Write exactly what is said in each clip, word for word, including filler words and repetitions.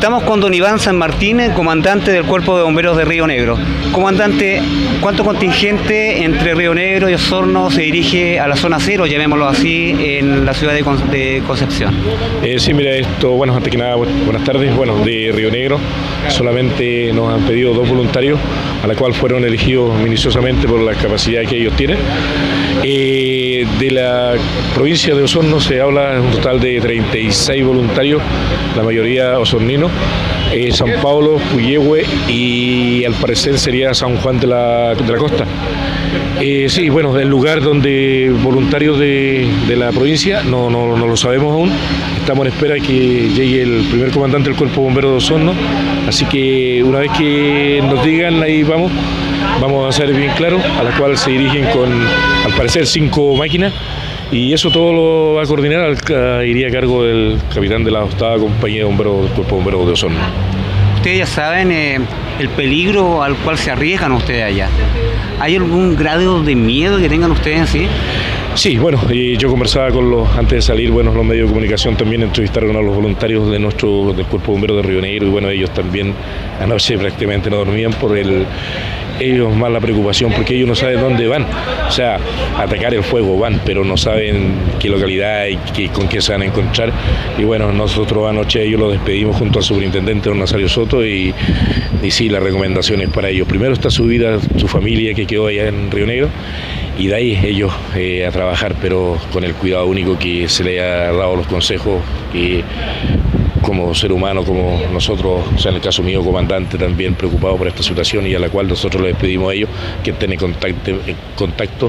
Estamos con don Iván San Martín, comandante del Cuerpo de Bomberos de Río Negro. Comandante, ¿cuánto contingente entre Río Negro y Osorno se dirige a la zona cero, llamémoslo así, en la ciudad de, Con de Concepción? Eh, sí, mira, esto, bueno, antes que nada, buenas tardes. Bueno, de Río Negro solamente nos han pedido dos voluntarios, a la cual fueron elegidos minuciosamente por la capacidad que ellos tienen. Eh, de la provincia de Osorno se habla un total de treinta y seis voluntarios, la mayoría osorninos, eh, San Pablo, Puyehue y al parecer sería San Juan de la, de la Costa. Eh, sí, bueno, el lugar donde voluntarios de, de la provincia no, no, no lo sabemos aún. Estamos en espera de que llegue el primer comandante del Cuerpo Bombero de Osorno, así que una vez que nos digan, ahí vamos. Vamos a ser bien claro, a la cual se dirigen con, al parecer, cinco máquinas, y eso todo lo va a coordinar, al, iría a cargo del capitán de la octava compañía de bomberos del Cuerpo Bombero de Osorno. Ustedes ya saben eh, el peligro al cual se arriesgan ustedes allá. ¿Hay algún grado de miedo que tengan ustedes en sí? Sí, bueno, y yo conversaba con los, antes de salir, bueno, los medios de comunicación también entrevistaron a los voluntarios de nuestro, del Cuerpo Bombero de Río Negro, y bueno, ellos también anoche prácticamente no dormían por el, ellos más la preocupación, porque ellos no saben dónde van, o sea, atacar el fuego van, pero no saben qué localidad y qué, con qué se van a encontrar, y bueno, nosotros anoche ellos los despedimos junto al superintendente don Nazario Soto, y, y sí, la recomendación es para ellos. Primero está su vida, su familia que quedó allá en Río Negro, y de ahí ellos eh, a trabajar, pero con el cuidado único que se le ha dado los consejos, que como ser humano, como nosotros, o sea, en el caso mío, comandante, también preocupado por esta situación, y a la cual nosotros les pedimos a ellos que estén en contacto, en contacto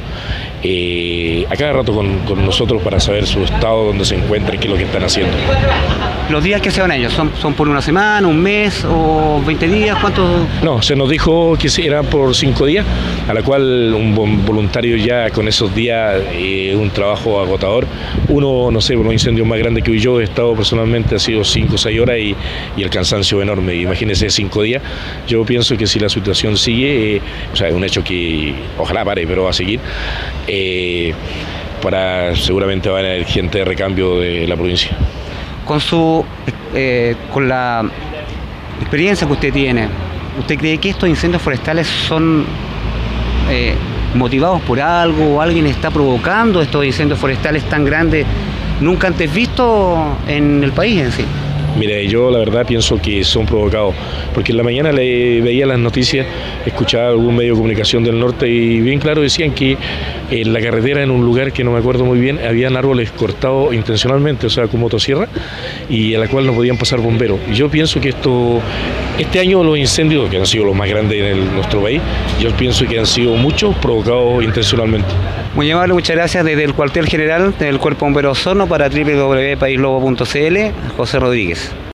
eh, a cada rato con, con nosotros para saber su estado, dónde se encuentran, qué es lo que están haciendo. ¿Los días que se van ellos son, son por una semana, un mes o veinte días? ¿Cuántos? No, se nos dijo que eran por cinco días, a la cual un voluntario ya con esos días, eh, un trabajo agotador. Uno, no sé, por los incendios más grandes que yo he estado personalmente ha sido cinco o seis horas y, y el cansancio enorme. Imagínense cinco días. Yo pienso que si la situación sigue, eh, o sea, es un hecho que ojalá pare, pero va a seguir. Eh, para seguramente va a haber gente de recambio de la provincia. Con su, eh, con la experiencia que usted tiene, ¿usted cree que estos incendios forestales son eh, motivados por algo, o alguien está provocando estos incendios forestales tan grandes, nunca antes vistos en el país en sí? Mire, yo la verdad pienso que son provocados, porque en la mañana le veía las noticias, escuchaba algún medio de comunicación del norte y bien claro decían que en la carretera, en un lugar que no me acuerdo muy bien, habían árboles cortados intencionalmente, o sea, con motosierra, y a la cual no podían pasar bomberos. Y yo pienso que esto, este año los incendios, que han sido los más grandes en el, nuestro país, yo pienso que han sido muchos provocados intencionalmente. Muy amable, muchas gracias. Desde el cuartel general del Cuerpo Bombero Osorno para doble u doble u doble u punto país lobo punto c l, José Rodríguez.